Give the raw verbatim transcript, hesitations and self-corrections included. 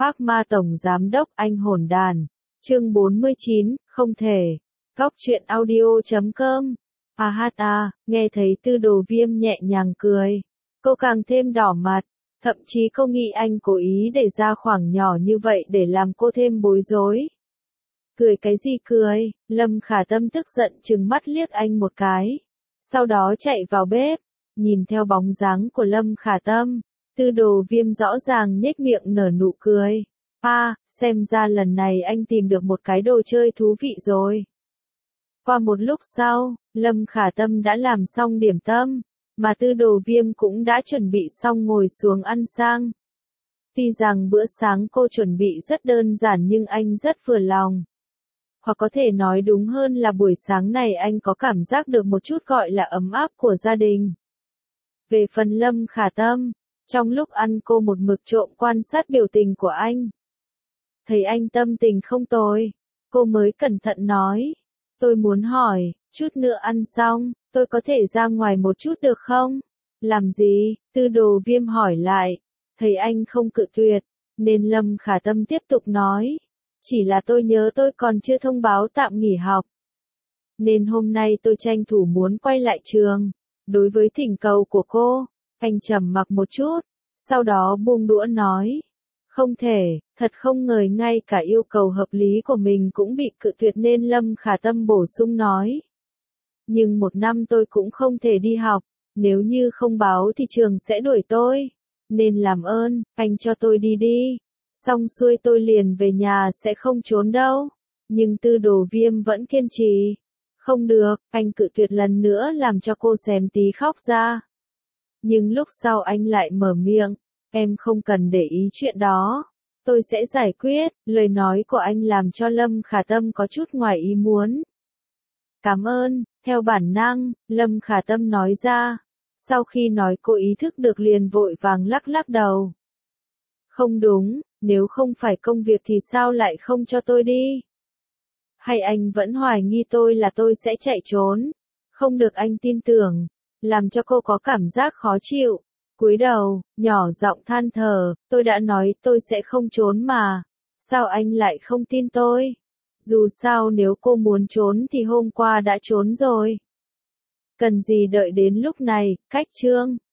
Park Ma Tổng Giám đốc Anh hồn đàn. Chương bốn mươi chín, không thể. Góc truyện audio chấm com. A hát a, nghe thấy Tư Đồ Viêm nhẹ nhàng cười. Cô càng thêm đỏ mặt. Thậm chí cô nghĩ anh cố ý để ra khoảng nhỏ như vậy để làm cô thêm bối rối. Cười cái gì cười, Lâm Khả Tâm tức giận trừng mắt liếc anh một cái. Sau đó chạy vào bếp, nhìn theo bóng dáng của Lâm Khả Tâm. Tư Đồ Viêm rõ ràng nhếch miệng nở nụ cười. À, xem ra lần này anh tìm được một cái đồ chơi thú vị rồi. Qua một lúc sau, Lâm Khả Tâm đã làm xong điểm tâm, mà Tư Đồ Viêm cũng đã chuẩn bị xong ngồi xuống ăn sang. Tuy rằng bữa sáng cô chuẩn bị rất đơn giản nhưng anh rất vừa lòng. Hoặc có thể nói đúng hơn là buổi sáng này anh có cảm giác được một chút gọi là ấm áp của gia đình. Về phần Lâm Khả Tâm, trong lúc ăn cô một mực trộm quan sát biểu tình của anh. Thấy anh tâm tình không tồi, cô mới cẩn thận nói. Tôi muốn hỏi, chút nữa ăn xong, tôi có thể ra ngoài một chút được không? Làm gì? Tư Đồ Viêm hỏi lại. Thấy anh không cự tuyệt, nên Lâm Khả Tâm tiếp tục nói. Chỉ là tôi nhớ tôi còn chưa thông báo tạm nghỉ học. Nên hôm nay tôi tranh thủ muốn quay lại trường. Đối với thỉnh cầu của cô, anh trầm mặc một chút, sau đó buông đũa nói. Không thể, thật không ngờ ngay cả yêu cầu hợp lý của mình cũng bị cự tuyệt nên Lâm Khả Tâm bổ sung nói. Nhưng một năm tôi cũng không thể đi học, nếu như không báo thì trường sẽ đuổi tôi. Nên làm ơn, anh cho tôi đi đi. Xong xuôi tôi liền về nhà sẽ không trốn đâu. Nhưng Tư Đồ Viêm vẫn kiên trì. Không được, anh cự tuyệt lần nữa làm cho cô xém tí khóc ra. Nhưng lúc sau anh lại mở miệng. Em không cần để ý chuyện đó. Tôi sẽ giải quyết. Lời nói của anh làm cho Lâm Khả Tâm có chút ngoài ý muốn. Cảm ơn. Theo bản năng, Lâm Khả Tâm nói ra. Sau khi nói cô ý thức được liền vội vàng lắc lắc đầu. Không đúng, nếu không phải công việc thì sao lại không cho tôi đi? Hay anh vẫn hoài nghi tôi là tôi sẽ chạy trốn? Không được anh tin tưởng. Làm cho cô có cảm giác khó chịu. Cúi đầu, nhỏ giọng than thở, tôi đã nói tôi sẽ không trốn mà. Sao anh lại không tin tôi? Dù sao nếu cô muốn trốn thì hôm qua đã trốn rồi. Cần gì đợi đến lúc này, cách chương.